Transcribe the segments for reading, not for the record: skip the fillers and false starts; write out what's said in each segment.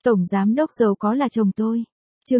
Tổng giám đốc giàu có là chồng tôi. Chương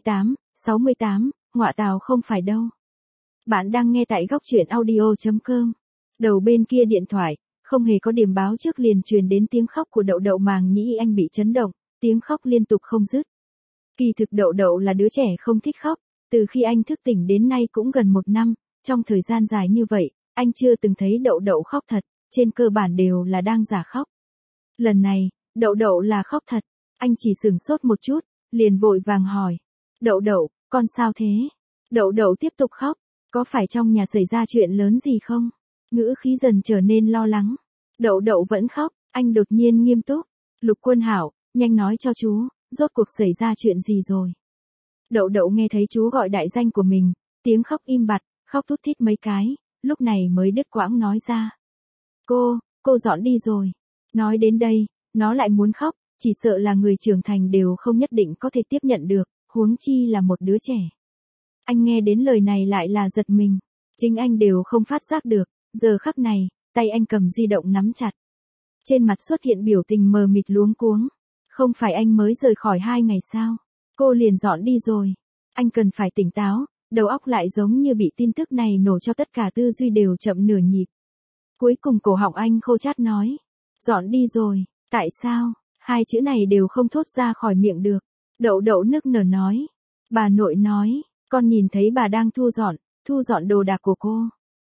68, ngọa tào không phải đâu. Bạn đang nghe tại góc truyện audio.com. Đầu bên kia điện thoại, không hề có điểm báo trước liền truyền đến tiếng khóc của Đậu Đậu. Màng nhĩ anh bị chấn động, tiếng khóc liên tục không dứt. Kỳ thực Đậu Đậu là đứa trẻ không thích khóc, từ khi anh thức tỉnh đến nay cũng gần 1 năm, trong thời gian dài như vậy, anh chưa từng thấy Đậu Đậu khóc thật, trên cơ bản đều là đang giả khóc. Lần này, Đậu Đậu là khóc thật, anh chỉ sửng sốt một chút, liền vội vàng hỏi. Đậu Đậu, con sao thế? Đậu Đậu tiếp tục khóc, có phải trong nhà xảy ra chuyện lớn gì không? Ngữ khí dần trở nên lo lắng. Đậu Đậu vẫn khóc, anh đột nhiên nghiêm túc. Lục Quân Hảo, nhanh nói cho chú, rốt cuộc xảy ra chuyện gì rồi? Đậu Đậu nghe thấy chú gọi đại danh của mình, tiếng khóc im bặt, khóc thút thít mấy cái, lúc này mới đứt quãng nói ra. Cô dọn đi rồi. Nói đến đây, nó lại muốn khóc, chỉ sợ là người trưởng thành đều không nhất định có thể tiếp nhận được, huống chi là một đứa trẻ. Anh nghe đến lời này lại là giật mình, chính anh đều không phát giác được, giờ khắc này, tay anh cầm di động nắm chặt. Trên mặt xuất hiện biểu tình mờ mịt luống cuống, không phải anh mới rời khỏi 2 ngày sao? Cô liền dọn đi rồi. Anh cần phải tỉnh táo, đầu óc lại giống như bị tin tức này nổ cho tất cả tư duy đều chậm nửa nhịp. Cuối cùng cổ họng anh khô chát nói, dọn đi rồi, tại sao? 2 chữ này đều không thốt ra khỏi miệng được. Đậu Đậu nức nở nói, bà nội nói, con nhìn thấy bà đang thu dọn đồ đạc của cô.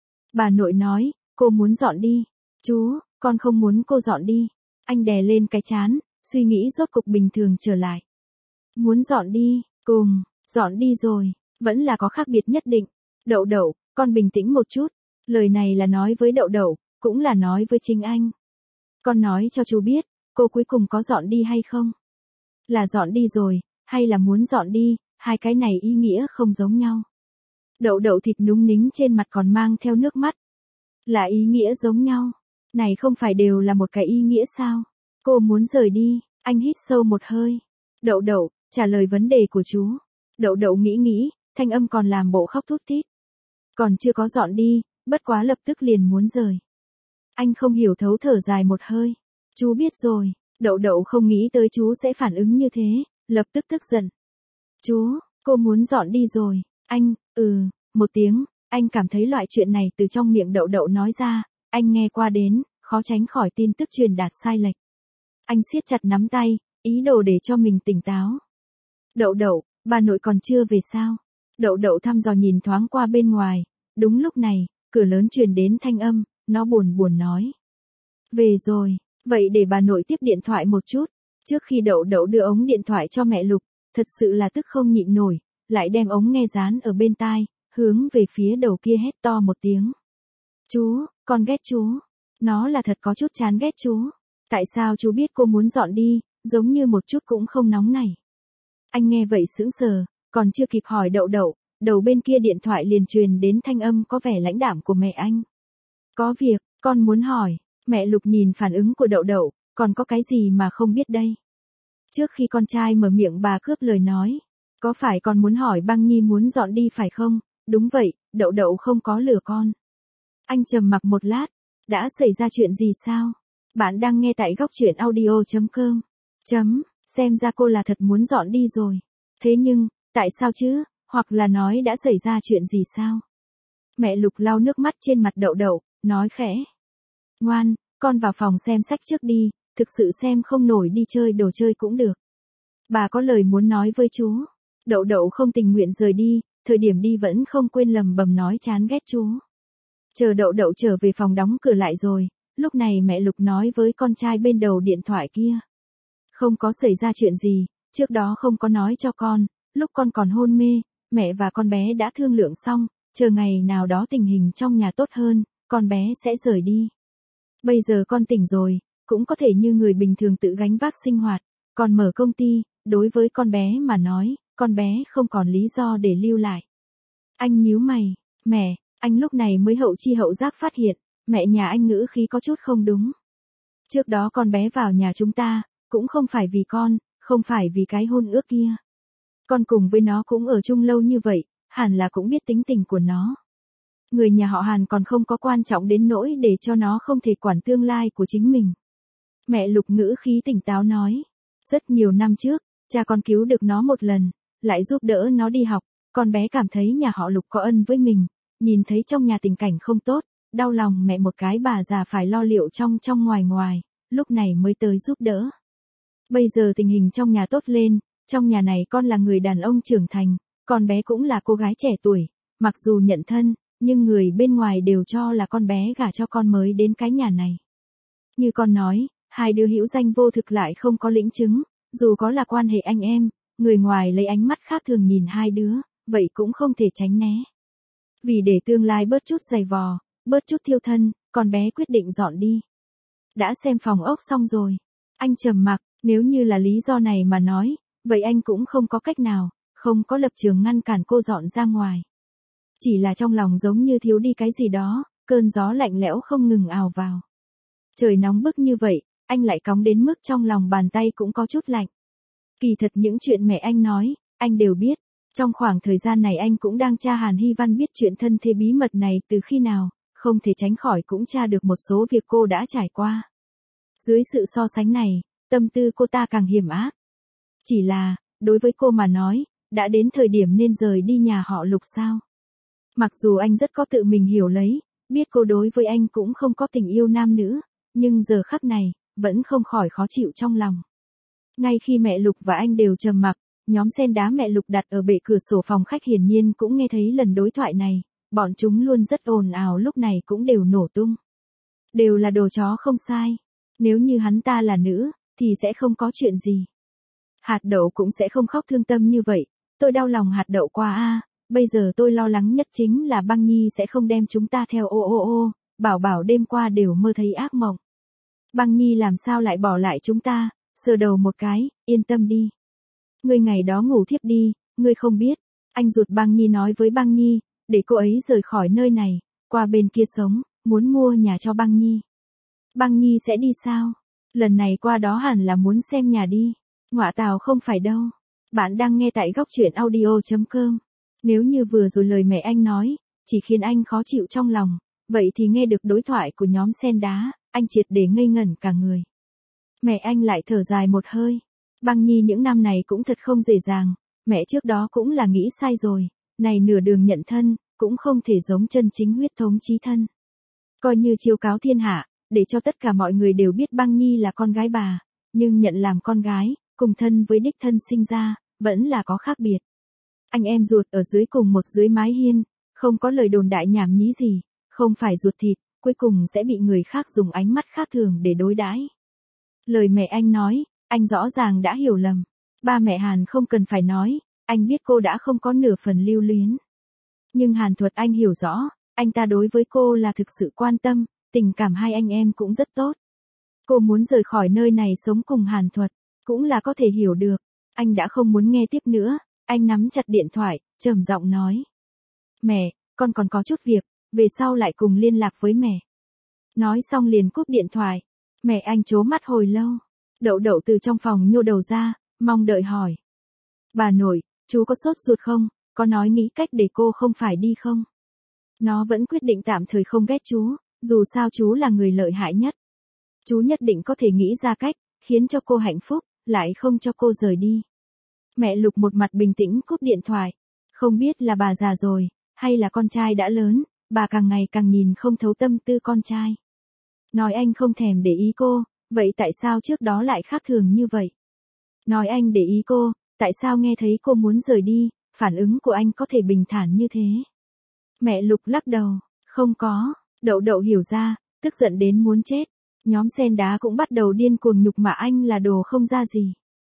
Bà nội nói, cô muốn dọn đi. Chú, con không muốn cô dọn đi. Anh đè lên cái trán, suy nghĩ rốt cục bình thường trở lại. Muốn dọn đi, dọn đi rồi, vẫn là có khác biệt nhất định. Đậu Đậu, con bình tĩnh một chút. Lời này là nói với Đậu Đậu, cũng là nói với chính anh. Con nói cho chú biết, cô cuối cùng có dọn đi hay không? Là dọn đi rồi, hay là muốn dọn đi, 2 cái này ý nghĩa không giống nhau. Đậu Đậu thịt núng nính trên mặt còn mang theo nước mắt. Là ý nghĩa giống nhau. Này không phải đều là một cái ý nghĩa sao? Cô muốn rời đi, anh hít sâu một hơi. Đậu Đậu, trả lời vấn đề của chú. Đậu Đậu nghĩ, thanh âm còn làm bộ khóc thút thít. Còn chưa có dọn đi, bất quá lập tức liền muốn rời. Anh không hiểu thấu thở dài một hơi. Chú biết rồi. Đậu Đậu không nghĩ tới chú sẽ phản ứng như thế, lập tức tức giận. Chú, cô muốn dọn đi rồi. Anh, một tiếng, anh cảm thấy loại chuyện này từ trong miệng Đậu Đậu nói ra, anh nghe qua đến, khó tránh khỏi tin tức truyền đạt sai lệch. Anh siết chặt nắm tay, ý đồ để cho mình tỉnh táo. Đậu Đậu, bà nội còn chưa về sao? Đậu Đậu thăm dò nhìn thoáng qua bên ngoài, đúng lúc này, cửa lớn truyền đến thanh âm, nó buồn nói. Về rồi, vậy để bà nội tiếp điện thoại một chút. Trước khi Đậu Đậu đưa ống điện thoại cho mẹ Lục, thật sự là tức không nhịn nổi, lại đem ống nghe dán ở bên tai, hướng về phía đầu kia hét to một tiếng. Chú, con ghét chú. Nó là thật có chút chán ghét chú. Tại sao chú biết cô muốn dọn đi, giống như một chút cũng không nóng nảy. Anh nghe vậy sững sờ, còn chưa kịp hỏi Đậu Đậu, đầu bên kia điện thoại liền truyền đến thanh âm có vẻ lãnh đạm của mẹ anh. Có việc, con muốn hỏi. Mẹ Lục nhìn phản ứng của Đậu Đậu, còn có cái gì mà không biết đây? Trước khi con trai mở miệng bà cướp lời nói. Có phải con muốn hỏi Băng Nhi muốn dọn đi phải không? Đúng vậy, Đậu Đậu không có lừa con. Anh trầm mặc một lát. Đã xảy ra chuyện gì sao? Bạn đang nghe tại góc truyện audio.com. Xem ra cô là thật muốn dọn đi rồi. Thế nhưng, tại sao chứ? Hoặc là nói đã xảy ra chuyện gì sao? Mẹ Lục lau nước mắt trên mặt Đậu Đậu, nói khẽ. Ngoan, con vào phòng xem sách trước đi, thực sự xem không nổi đi chơi đồ chơi cũng được. Bà có lời muốn nói với chú. Đậu Đậu không tình nguyện rời đi, thời điểm đi vẫn không quên lầm bầm nói chán ghét chú. Chờ Đậu Đậu trở về phòng đóng cửa lại rồi, lúc này mẹ Lục nói với con trai bên đầu điện thoại kia. Không có xảy ra chuyện gì, trước đó không có nói cho con, lúc con còn hôn mê, mẹ và con bé đã thương lượng xong, chờ ngày nào đó tình hình trong nhà tốt hơn, con bé sẽ rời đi. Bây giờ con tỉnh rồi, cũng có thể như người bình thường tự gánh vác sinh hoạt, còn mở công ty, đối với con bé mà nói, con bé không còn lý do để lưu lại. Anh nhíu mày, mẹ, anh lúc này mới hậu chi hậu giác phát hiện, mẹ nhà anh ngữ khí có chút không đúng. Trước đó con bé vào nhà chúng ta, cũng không phải vì con, không phải vì cái hôn ước kia. Con cùng với nó cũng ở chung lâu như vậy, hẳn là cũng biết tính tình của nó. Người nhà họ Hàn còn không có quan trọng đến nỗi để cho nó không thể quản tương lai của chính mình. Mẹ Lục ngữ khí tỉnh táo nói. Rất nhiều năm trước, cha con cứu được nó một lần, lại giúp đỡ nó đi học, con bé cảm thấy nhà họ Lục có ân với mình, nhìn thấy trong nhà tình cảnh không tốt, đau lòng mẹ một cái bà già phải lo liệu trong trong ngoài ngoài, lúc này mới tới giúp đỡ. Bây giờ tình hình trong nhà tốt lên, trong nhà này con là người đàn ông trưởng thành, con bé cũng là cô gái trẻ tuổi, mặc dù nhận thân, nhưng người bên ngoài đều cho là con bé gả cho con mới đến cái nhà này. Như con nói, hai đứa hữu danh vô thực lại không có lĩnh chứng, dù có là quan hệ anh em, người ngoài lấy ánh mắt khác thường nhìn hai đứa, vậy cũng không thể tránh né. Vì để tương lai bớt chút dày vò, bớt chút thiêu thân, con bé quyết định dọn đi. Đã xem phòng ốc xong rồi. Anh trầm mặc, nếu như là lý do này mà nói, vậy anh cũng không có cách nào, không có lập trường ngăn cản cô dọn ra ngoài. Chỉ là trong lòng giống như thiếu đi cái gì đó, cơn gió lạnh lẽo không ngừng ào vào. Trời nóng bức như vậy, anh lại cóng đến mức trong lòng bàn tay cũng có chút lạnh. Kỳ thật những chuyện mẹ anh nói, anh đều biết. Trong khoảng thời gian này anh cũng đang tra Hàn Hy Văn biết chuyện thân thế bí mật này từ khi nào, không thể tránh khỏi cũng tra được một số việc cô đã trải qua. Dưới sự so sánh này, tâm tư cô ta càng hiểm ác. Chỉ là, đối với cô mà nói, đã đến thời điểm nên rời đi nhà họ Lục sao. Mặc dù anh rất có tự mình hiểu lấy, biết cô đối với anh cũng không có tình yêu nam nữ, nhưng giờ khắc này, vẫn không khỏi khó chịu trong lòng. Ngay khi mẹ Lục và anh đều trầm mặc, nhóm sen đá mẹ Lục đặt ở bệ cửa sổ phòng khách hiển nhiên cũng nghe thấy lần đối thoại này, bọn chúng luôn rất ồn ào lúc này cũng đều nổ tung. Đều là đồ chó không sai. Nếu như hắn ta là nữ, thì sẽ không có chuyện gì. Hạt đậu cũng sẽ không khóc thương tâm như vậy, tôi đau lòng hạt đậu quá a. Bây giờ tôi lo lắng nhất chính là Băng Nhi sẽ không đem chúng ta theo bảo bảo đêm qua đều mơ thấy ác mộng. Băng Nhi làm sao lại bỏ lại chúng ta, sờ đầu một cái, yên tâm đi. Ngươi ngày đó ngủ thiếp đi, ngươi không biết. Anh ruột Băng Nhi nói với Băng Nhi, để cô ấy rời khỏi nơi này, qua bên kia sống, muốn mua nhà cho Băng Nhi. Băng Nhi sẽ đi sao? Lần này qua đó hẳn là muốn xem nhà đi. Ngọa tào không phải đâu. Bạn đang nghe tại góc truyện audio.com. Nếu như vừa rồi lời mẹ anh nói, chỉ khiến anh khó chịu trong lòng, vậy thì nghe được đối thoại của nhóm sen đá, anh triệt để ngây ngẩn cả người. Mẹ anh lại thở dài một hơi. Băng Nhi những năm này cũng thật không dễ dàng, mẹ trước đó cũng là nghĩ sai rồi, này nửa đường nhận thân, cũng không thể giống chân chính huyết thống chí thân. Coi như chiếu cáo thiên hạ, để cho tất cả mọi người đều biết Băng Nhi là con gái bà, nhưng nhận làm con gái, cùng thân với đích thân sinh ra, vẫn là có khác biệt. Anh em ruột ở dưới cùng một dưới mái hiên, không có lời đồn đại nhảm nhí gì, không phải ruột thịt, cuối cùng sẽ bị người khác dùng ánh mắt khác thường để đối đãi. Lời mẹ anh nói, anh rõ ràng đã hiểu lầm. Ba mẹ Hàn không cần phải nói, anh biết cô đã không có nửa phần lưu luyến. Nhưng Hàn Thuật anh hiểu rõ, anh ta đối với cô là thực sự quan tâm, tình cảm hai anh em cũng rất tốt. Cô muốn rời khỏi nơi này sống cùng Hàn Thuật, cũng là có thể hiểu được. Anh đã không muốn nghe tiếp nữa, anh nắm chặt điện thoại, trầm giọng nói. Mẹ, con còn có chút việc, về sau lại cùng liên lạc với mẹ. Nói xong liền cúp điện thoại. Mẹ anh trố mắt hồi lâu. Đậu đậu từ trong phòng nhô đầu ra, mong đợi hỏi. Bà nội, chú có sốt ruột không, có nói nghĩ cách để cô không phải đi không? Nó vẫn quyết định tạm thời không ghét chú, dù sao chú là người lợi hại nhất. Chú nhất định có thể nghĩ ra cách, khiến cho cô hạnh phúc, lại không cho cô rời đi. Mẹ Lục một mặt bình tĩnh cúp điện thoại. Không biết là bà già rồi, hay là con trai đã lớn, bà càng ngày càng nhìn không thấu tâm tư con trai. Nói anh không thèm để ý cô, vậy tại sao trước đó lại khác thường như vậy? Nói anh để ý cô, tại sao nghe thấy cô muốn rời đi, phản ứng của anh có thể bình thản như thế? Mẹ Lục lắc đầu, không có. Đậu đậu hiểu ra, tức giận đến muốn chết. Nhóm sen đá cũng bắt đầu điên cuồng nhục mạ anh là đồ không ra gì.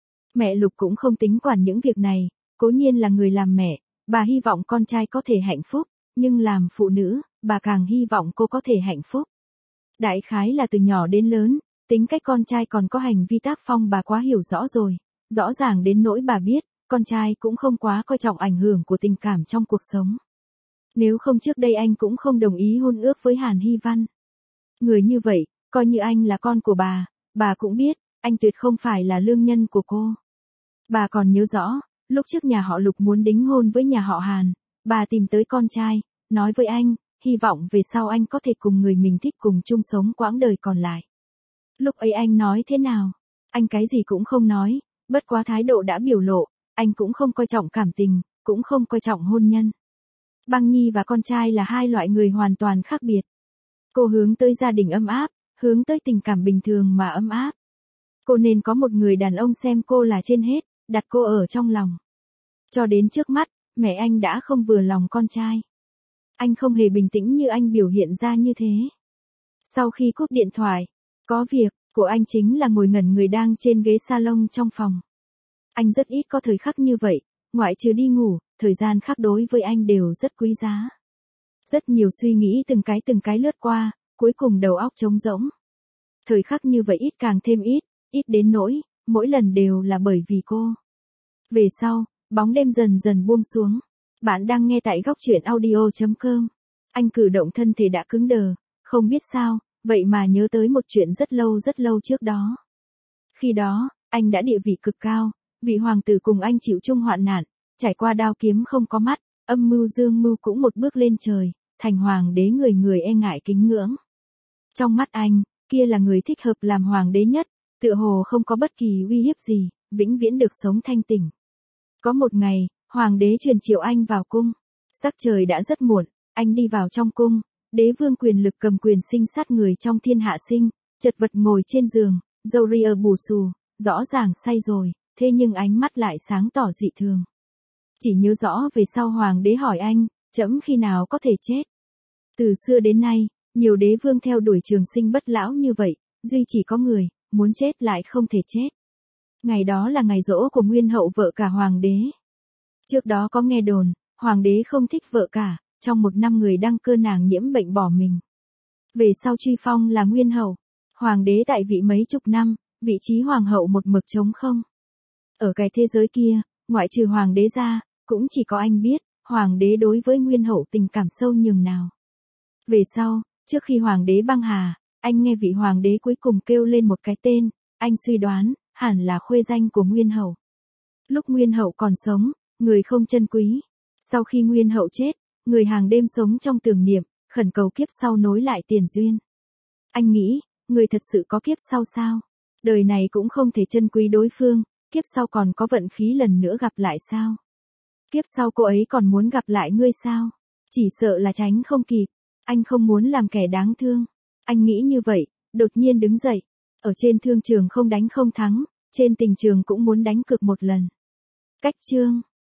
Mẹ Lục cũng không tính quản những việc này, cố nhiên là người làm mẹ, bà hy vọng con trai có thể hạnh phúc, nhưng làm phụ nữ, bà càng hy vọng cô có thể hạnh phúc. Đại khái là từ nhỏ đến lớn, tính cách con trai còn có hành vi tác phong bà quá hiểu rõ rồi, rõ ràng đến nỗi bà biết, con trai cũng không quá coi trọng ảnh hưởng của tình cảm trong cuộc sống. Nếu không trước đây anh cũng không đồng ý hôn ước với Hàn Hy Văn. Người như vậy, coi như anh là con của bà cũng biết, anh tuyệt không phải là lương nhân của cô. Bà còn nhớ rõ, lúc trước nhà họ Lục muốn đính hôn với nhà họ Hàn, bà tìm tới con trai, nói với anh, hy vọng về sau anh có thể cùng người mình thích cùng chung sống quãng đời còn lại. Lúc ấy anh nói thế nào? Anh cái gì cũng không nói, Bất quá thái độ đã biểu lộ, anh cũng không coi trọng cảm tình, cũng không coi trọng hôn nhân. Băng Nhi và con trai là hai loại người hoàn toàn khác biệt. Cô hướng tới gia đình ấm áp, hướng tới tình cảm bình thường mà ấm áp. Cô nên có một người đàn ông xem cô là trên hết, đặt cô ở trong lòng. Cho đến trước mắt, mẹ anh đã không vừa lòng con trai. Anh không hề bình tĩnh như anh biểu hiện ra như thế. Sau khi cúp điện thoại, có việc, của anh chính là ngồi ngẩn người đang trên ghế salon trong phòng. Anh rất ít có thời khắc như vậy, ngoại trừ đi ngủ, thời gian khác đối với anh đều rất quý giá. Rất nhiều suy nghĩ từng cái lướt qua, cuối cùng đầu óc trống rỗng. Thời khắc như vậy ít càng thêm ít đến nỗi, mỗi lần đều là bởi vì cô. Về sau, bóng đêm dần dần buông xuống. Bạn đang nghe tại góc truyện audio.com. Anh cử động thân thể đã cứng đờ, không biết sao, vậy mà nhớ tới một chuyện rất lâu trước đó. Khi đó, anh đã địa vị cực cao, vị hoàng tử cùng anh chịu chung hoạn nạn, trải qua đao kiếm không có mắt, âm mưu dương mưu cũng một bước lên trời, thành hoàng đế người người e ngại kính ngưỡng. Trong mắt anh, kia là người thích hợp làm hoàng đế nhất, tựa hồ không có bất kỳ uy hiếp gì, vĩnh viễn được sống thanh tỉnh. Có một ngày, hoàng đế truyền triệu anh vào cung. Sắc trời đã rất muộn, anh đi vào trong cung, đế vương quyền lực cầm quyền sinh sát người trong thiên hạ sinh, chật vật ngồi trên giường, râu ria bù xù, rõ ràng say rồi, thế nhưng ánh mắt lại sáng tỏ dị thường. Chỉ nhớ rõ về sau hoàng đế hỏi anh, trẫm khi nào có thể chết. Từ xưa đến nay, nhiều đế vương theo đuổi trường sinh bất lão như vậy, duy chỉ có người, muốn chết lại không thể chết. Ngày đó là ngày giỗ của nguyên hậu vợ cả hoàng đế. Trước đó có nghe đồn, hoàng đế không thích vợ cả, trong một năm người đăng cơ nàng nhiễm bệnh bỏ mình. Về sau truy phong là nguyên hậu, hoàng đế tại vị mấy chục năm, vị trí hoàng hậu một mực trống không. Ở cái thế giới kia, ngoại trừ hoàng đế ra, cũng chỉ có anh biết, hoàng đế đối với nguyên hậu tình cảm sâu nhường nào. Về sau, trước khi hoàng đế băng hà, anh nghe vị hoàng đế cuối cùng kêu lên một cái tên, anh suy đoán, hẳn là khuê danh của nguyên hậu. Lúc nguyên hậu còn sống, người không trân quý. Sau khi nguyên hậu chết, người hàng đêm sống trong tưởng niệm, khẩn cầu kiếp sau nối lại tiền duyên. Anh nghĩ, người thật sự có kiếp sau sao? Đời này cũng không thể trân quý đối phương, kiếp sau còn có vận khí lần nữa gặp lại sao? Kiếp sau cô ấy còn muốn gặp lại ngươi sao? Chỉ sợ là tránh không kịp. Anh không muốn làm kẻ đáng thương. Anh nghĩ như vậy, đột nhiên đứng dậy. Ở trên thương trường không đánh không thắng, trên tình trường cũng muốn đánh cược một lần. Cách chương